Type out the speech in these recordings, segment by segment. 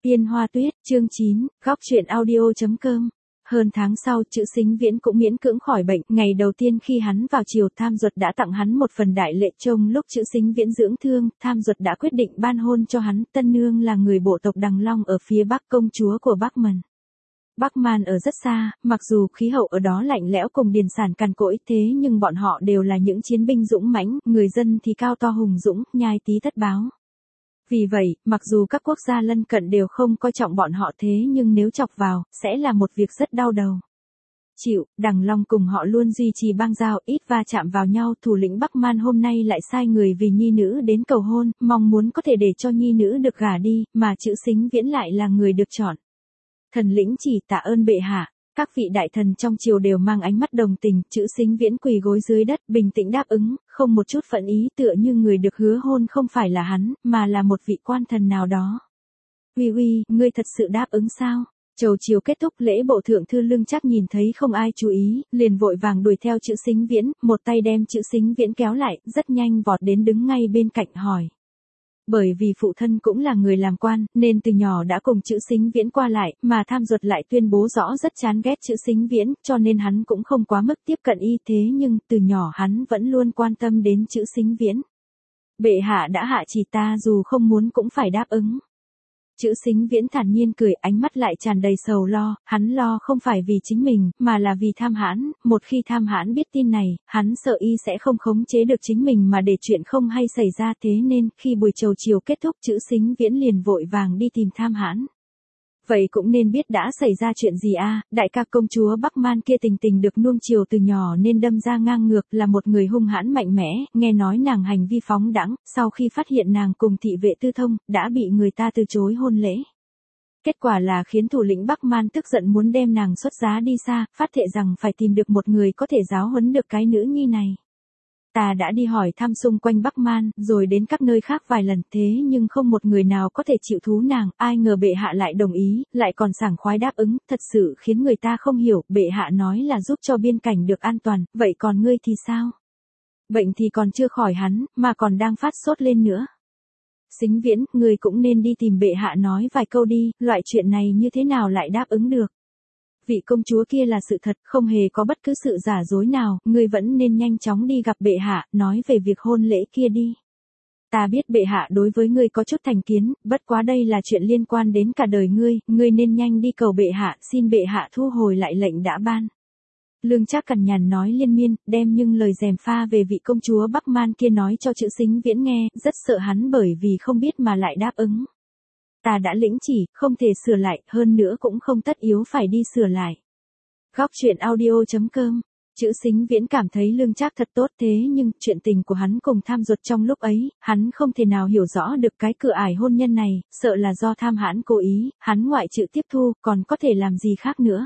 Tiên Hoa Tuyết, chương 9, góc truyện audio.com. Hơn tháng sau, Chữ Sính Viễn cũng miễn cưỡng khỏi bệnh. Ngày đầu tiên khi hắn vào triều, Tham Duật đã tặng hắn một phần đại lễ. Trong lúc Chữ Sính Viễn dưỡng thương, Tham Duật đã quyết định ban hôn cho hắn. Tân nương là người bộ tộc Đằng Long ở phía bắc, công chúa của Bắc Man. Bắc Man ở rất xa, mặc dù khí hậu ở đó lạnh lẽo cùng điền sản cằn cỗi, thế nhưng bọn họ đều là những chiến binh dũng mãnh, người dân thì cao to hùng dũng, nhai tí tất báo. Vì vậy, mặc dù các quốc gia lân cận đều không coi trọng bọn họ, thế nhưng nếu chọc vào, sẽ là một việc rất đau đầu. Chịu, Đằng Long cùng họ luôn duy trì bang giao, ít va chạm vào nhau. Thủ lĩnh Bắc Man hôm nay lại sai người vì nhi nữ đến cầu hôn, mong muốn có thể để cho nhi nữ được gả đi, mà Chữ Sính Viễn lại là người được chọn. Thần lĩnh chỉ tạ ơn bệ hạ. Các vị đại thần trong triều đều mang ánh mắt đồng tình. Chữ Sính Viễn quỳ gối dưới đất, bình tĩnh đáp ứng, không một chút phẫn ý, tựa như người được hứa hôn không phải là hắn, mà là một vị quan thần nào đó. Uy, ngươi thật sự đáp ứng sao? Chầu chiều kết thúc, lễ bộ thượng thư Lương Trác nhìn thấy không ai chú ý, liền vội vàng đuổi theo Chữ Sính Viễn, một tay đem Chữ Sính Viễn kéo lại, rất nhanh vọt đến đứng ngay bên cạnh hỏi. Bởi vì phụ thân cũng là người làm quan, nên từ nhỏ đã cùng Chữ Sính Viễn qua lại, mà Tham Duật lại tuyên bố rõ rất chán ghét Chữ Sính Viễn, cho nên hắn cũng không quá mức tiếp cận y, thế nhưng từ nhỏ hắn vẫn luôn quan tâm đến Chữ Sính Viễn. Bệ hạ đã hạ chỉ, ta dù không muốn cũng phải đáp ứng. Chữ Sính Viễn thản nhiên cười, ánh mắt lại tràn đầy sầu lo. Hắn lo không phải vì chính mình, mà là vì Tham Hãn. Một khi Tham Hãn biết tin này, hắn sợ y sẽ không khống chế được chính mình mà để chuyện không hay xảy ra, thế nên khi buổi chầu chiều kết thúc, Chữ Sính Viễn liền vội vàng đi tìm Tham Hãn. Vậy cũng nên biết đã xảy ra chuyện gì a? Đại ca công chúa Bắc Man kia Tình Tình được nuông chiều từ nhỏ nên đâm ra ngang ngược, là một người hung hãn mạnh mẽ, nghe nói nàng hành vi phóng đãng, sau khi phát hiện nàng cùng thị vệ Tư Thông, đã bị người ta từ chối hôn lễ. Kết quả là khiến thủ lĩnh Bắc Man tức giận muốn đem nàng xuất giá đi xa, phát thệ rằng phải tìm được một người có thể giáo huấn được cái nữ nhi này. Ta đã đi hỏi thăm xung quanh Bắc Man, rồi đến các nơi khác vài lần, thế nhưng không một người nào có thể chịu thú nàng, ai ngờ bệ hạ lại đồng ý, lại còn sảng khoái đáp ứng, thật sự khiến người ta không hiểu. Bệ hạ nói là giúp cho biên cảnh được an toàn, vậy còn ngươi thì sao? Bệnh thì còn chưa khỏi hắn, mà còn đang phát sốt lên nữa. Sính Viễn, ngươi cũng nên đi tìm bệ hạ nói vài câu đi, loại chuyện này như thế nào lại đáp ứng được? Vị công chúa kia là sự thật, không hề có bất cứ sự giả dối nào, ngươi vẫn nên nhanh chóng đi gặp bệ hạ, nói về việc hôn lễ kia đi. Ta biết bệ hạ đối với ngươi có chút thành kiến, bất quá đây là chuyện liên quan đến cả đời ngươi nên nhanh đi cầu bệ hạ, xin bệ hạ thu hồi lại lệnh đã ban. Lương Trác cằn nhằn nói liên miên, đem nhưng lời gièm pha về vị công chúa Bắc Man kia nói cho Chữ Sính Viễn nghe, rất sợ hắn bởi vì không biết mà lại đáp ứng. Ta đã lĩnh chỉ, không thể sửa lại, hơn nữa cũng không tất yếu phải đi sửa lại. Góc truyện audio.com. Chữ Sính Viễn cảm thấy Lương Trác thật tốt, thế nhưng chuyện tình của hắn cùng Tham Duật trong lúc ấy, hắn không thể nào hiểu rõ được cái cửa ải hôn nhân này, sợ là do Tham Hãn cố ý, hắn ngoại trừ tiếp thu, còn có thể làm gì khác nữa.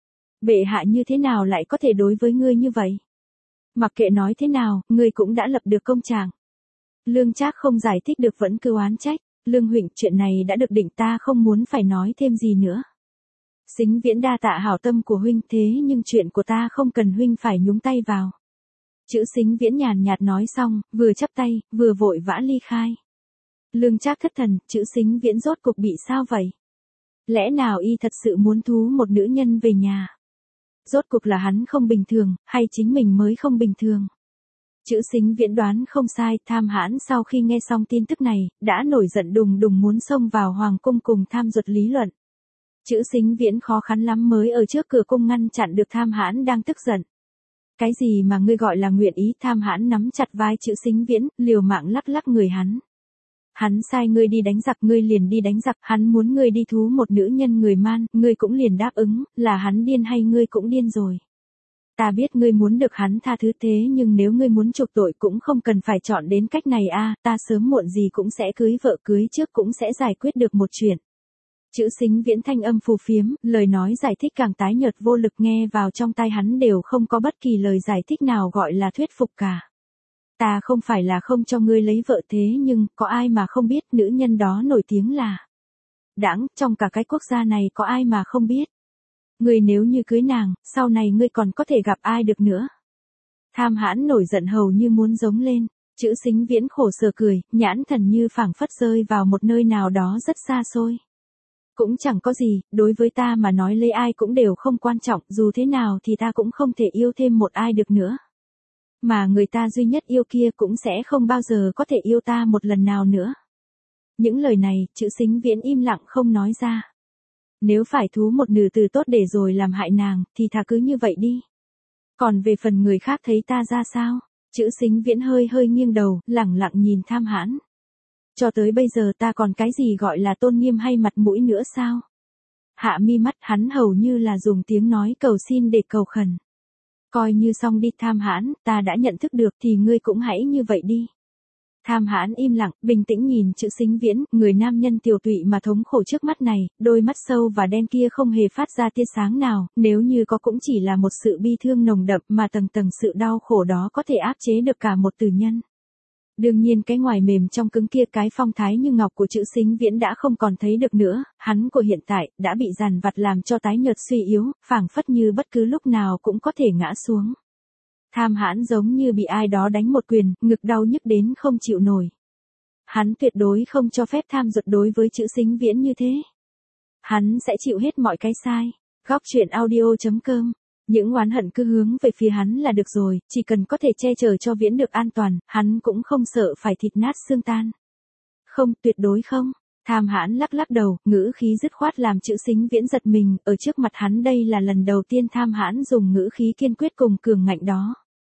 Bệ hạ như thế nào lại có thể đối với ngươi như vậy? Mặc kệ nói thế nào, ngươi cũng đã lập được công trạng. Lương Trác không giải thích được vẫn cứ oán trách. Lương huynh, chuyện này đã được định, ta không muốn phải nói thêm gì nữa. Sính Viễn đa tạ hảo tâm của huynh, thế nhưng chuyện của ta không cần huynh phải nhúng tay vào. Chữ Sính Viễn nhàn nhạt nói xong, vừa chắp tay, vừa vội vã ly khai. Lương Trác thất thần, Chữ Sính Viễn rốt cuộc bị sao vậy? Lẽ nào y thật sự muốn thú một nữ nhân về nhà? Rốt cuộc là hắn không bình thường, hay chính mình mới không bình thường? Chữ Sính Viễn đoán không sai, Tham Hãn sau khi nghe xong tin tức này, đã nổi giận đùng đùng muốn xông vào hoàng cung cùng Tham Duật lý luận. Chữ Sính Viễn khó khăn lắm mới ở trước cửa cung ngăn chặn được Tham Hãn đang tức giận. Cái gì mà ngươi gọi là nguyện ý? Tham Hãn nắm chặt vai Chữ Sính Viễn, liều mạng lắc lắc người hắn. Hắn sai ngươi đi đánh giặc, ngươi liền đi đánh giặc, hắn muốn ngươi đi thú một nữ nhân người Man, ngươi cũng liền đáp ứng, là hắn điên hay ngươi cũng điên rồi. Ta biết ngươi muốn được hắn tha thứ, thế nhưng nếu ngươi muốn chuộc tội cũng không cần phải chọn đến cách này a, ta sớm muộn gì cũng sẽ cưới vợ, cưới trước cũng sẽ giải quyết được một chuyện. Chữ Sính Viễn thanh âm phù phiếm, lời nói giải thích càng tái nhợt vô lực, nghe vào trong tai hắn đều không có bất kỳ lời giải thích nào gọi là thuyết phục cả. Ta không phải là không cho ngươi lấy vợ, thế nhưng, có ai mà không biết nữ nhân đó nổi tiếng là đãng, trong cả cái quốc gia này có ai mà không biết. Ngươi nếu như cưới nàng, sau này ngươi còn có thể gặp ai được nữa. Tham Hãn nổi giận hầu như muốn giống lên. Chữ Sính Viễn khổ sở cười, nhãn thần như phảng phất rơi vào một nơi nào đó rất xa xôi. Cũng chẳng có gì, đối với ta mà nói lấy ai cũng đều không quan trọng, dù thế nào thì ta cũng không thể yêu thêm một ai được nữa. Mà người ta duy nhất yêu kia cũng sẽ không bao giờ có thể yêu ta một lần nào nữa. Những lời này, Trữ Sính Viễn im lặng không nói ra. Nếu phải thú một nửa từ tốt để rồi làm hại nàng, thì thà cứ như vậy đi. Còn về phần người khác thấy ta ra sao? Trữ Sính Viễn hơi hơi nghiêng đầu, lẳng lặng nhìn Tham Hãn. Cho tới bây giờ ta còn cái gì gọi là tôn nghiêm hay mặt mũi nữa sao? Hạ mi mắt, hắn hầu như là dùng tiếng nói cầu xin để cầu khẩn. Coi như xong đi Tham Hãn, ta đã nhận thức được thì ngươi cũng hãy như vậy đi. Tham Hãn im lặng, bình tĩnh nhìn Trữ Sính Viễn, người nam nhân tiều tụy mà thống khổ trước mắt này, đôi mắt sâu và đen kia không hề phát ra tia sáng nào, nếu như có cũng chỉ là một sự bi thương nồng đậm mà tầng tầng sự đau khổ đó có thể áp chế được cả một tử nhân. Đương nhiên cái ngoài mềm trong cứng kia, cái phong thái như ngọc của Trữ Sính Viễn đã không còn thấy được nữa, hắn của hiện tại đã bị dàn vặt làm cho tái nhợt suy yếu, phảng phất như bất cứ lúc nào cũng có thể ngã xuống. Tham Hãn giống như bị ai đó đánh một quyền, ngực đau nhức đến không chịu nổi. Hắn tuyệt đối không cho phép Tham Duật đối với Trữ Sính Viễn như thế. Hắn sẽ chịu hết mọi cái sai. Góc truyện audio.com. Những oán hận cứ hướng về phía hắn là được rồi, chỉ cần có thể che chở cho Viễn được an toàn, hắn cũng không sợ phải thịt nát xương tan. Không, tuyệt đối không. Tham Hãn lắc lắc đầu, ngữ khí dứt khoát làm Trữ Sính Viễn giật mình, ở trước mặt hắn đây là lần đầu tiên Tham Hãn dùng ngữ khí kiên quyết cùng cường ngạnh đó.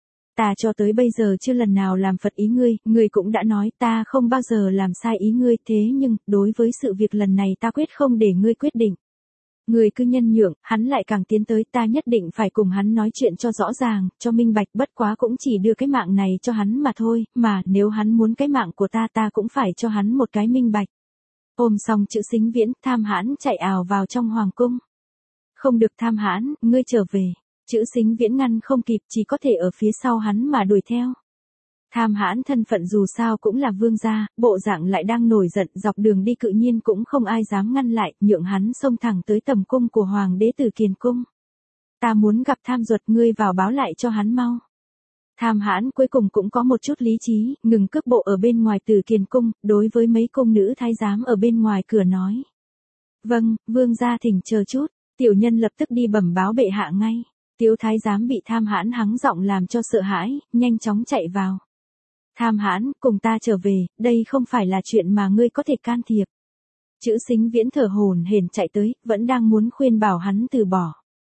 Ta cho tới bây giờ chưa lần nào làm phật ý ngươi, ngươi cũng đã nói ta không bao giờ làm sai ý ngươi, thế nhưng, đối với sự việc lần này ta quyết không để ngươi quyết định. Ngươi cứ nhân nhượng, hắn lại càng tiến tới, ta nhất định phải cùng hắn nói chuyện cho rõ ràng, cho minh bạch, bất quá cũng chỉ đưa cái mạng này cho hắn mà thôi, mà nếu hắn muốn cái mạng của ta cũng phải cho hắn một cái minh bạch. Ôm xong Trữ Sính Viễn, Tham Hãn chạy ào vào trong hoàng cung. Không được Tham Hãn, ngươi trở về. Trữ Sính Viễn ngăn không kịp, chỉ có thể ở phía sau hắn mà đuổi theo. Tham Hãn thân phận dù sao cũng là vương gia, bộ dạng lại đang nổi giận, dọc đường đi tự nhiên cũng không ai dám ngăn lại, nhượng hắn xông thẳng tới tầm cung của hoàng đế Tử Kiền cung. Ta muốn gặp Tham Duật, ngươi vào báo lại cho hắn mau. Tham Hãn cuối cùng cũng có một chút lý trí, ngừng cước bộ ở bên ngoài Tử Kiền cung, đối với mấy cung nữ thái giám ở bên ngoài cửa nói. Vâng, vương gia thỉnh chờ chút, tiểu nhân lập tức đi bẩm báo bệ hạ ngay. Tiếu thái giám bị Tham Hãn hắng giọng làm cho sợ hãi, nhanh chóng chạy vào. Tham Hãn, cùng ta trở về, đây không phải là chuyện mà ngươi có thể can thiệp. Trữ Sính Viễn thở hổn hển chạy tới, vẫn đang muốn khuyên bảo hắn từ bỏ.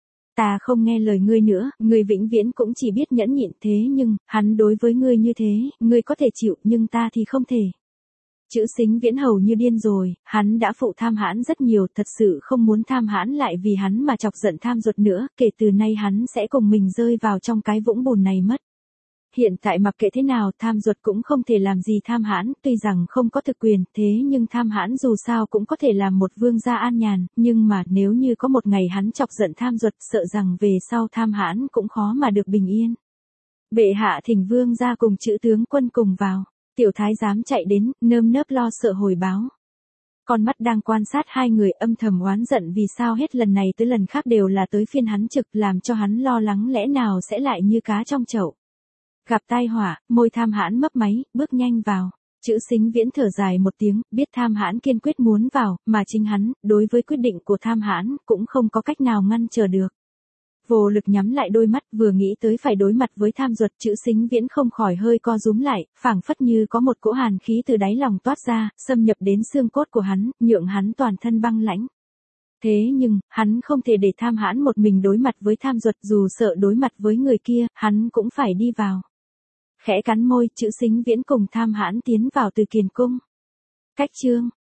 Ta không nghe lời ngươi nữa, ngươi vĩnh viễn cũng chỉ biết nhẫn nhịn, thế nhưng, hắn đối với ngươi như thế, ngươi có thể chịu, nhưng ta thì không thể. Trữ Sính Viễn hầu như điên rồi, hắn đã phụ Tham Hãn rất nhiều, thật sự không muốn Tham Hãn lại vì hắn mà chọc giận Tham Duật nữa, kể từ nay hắn sẽ cùng mình rơi vào trong cái vũng bùn này mất. Hiện tại mặc kệ thế nào, Tham Duật cũng không thể làm gì Tham Hãn, tuy rằng không có thực quyền, thế nhưng Tham Hãn dù sao cũng có thể làm một vương gia an nhàn, nhưng mà nếu như có một ngày hắn chọc giận Tham Duật, sợ rằng về sau Tham Hãn cũng khó mà được bình yên. Bệ hạ thỉnh vương gia cùng Trữ tướng quân cùng vào. Tiểu thái giám chạy đến, nơm nớp lo sợ hồi báo. Con mắt đang quan sát hai người âm thầm oán giận vì sao hết lần này tới lần khác đều là tới phiên hắn trực, làm cho hắn lo lắng lẽ nào sẽ lại như cá trong chậu. Gặp tai họa, môi Tham Hãn mấp máy, bước nhanh vào. Trữ Sính Viễn thở dài một tiếng, biết Tham Hãn kiên quyết muốn vào, mà chính hắn, đối với quyết định của Tham Hãn, cũng không có cách nào ngăn trở được. Vô lực nhắm lại đôi mắt, vừa nghĩ tới phải đối mặt với Tham Duật, Trữ Sính Viễn không khỏi hơi co rúm lại, phảng phất như có một cỗ hàn khí từ đáy lòng toát ra, xâm nhập đến xương cốt của hắn, nhượng hắn toàn thân băng lãnh. Thế nhưng, hắn không thể để Tham Hãn một mình đối mặt với Tham Duật, dù sợ đối mặt với người kia, hắn cũng phải đi vào. Khẽ cắn môi, Trữ Sính Viễn cùng Tham Hãn tiến vào Từ Kiền cung. Cách chương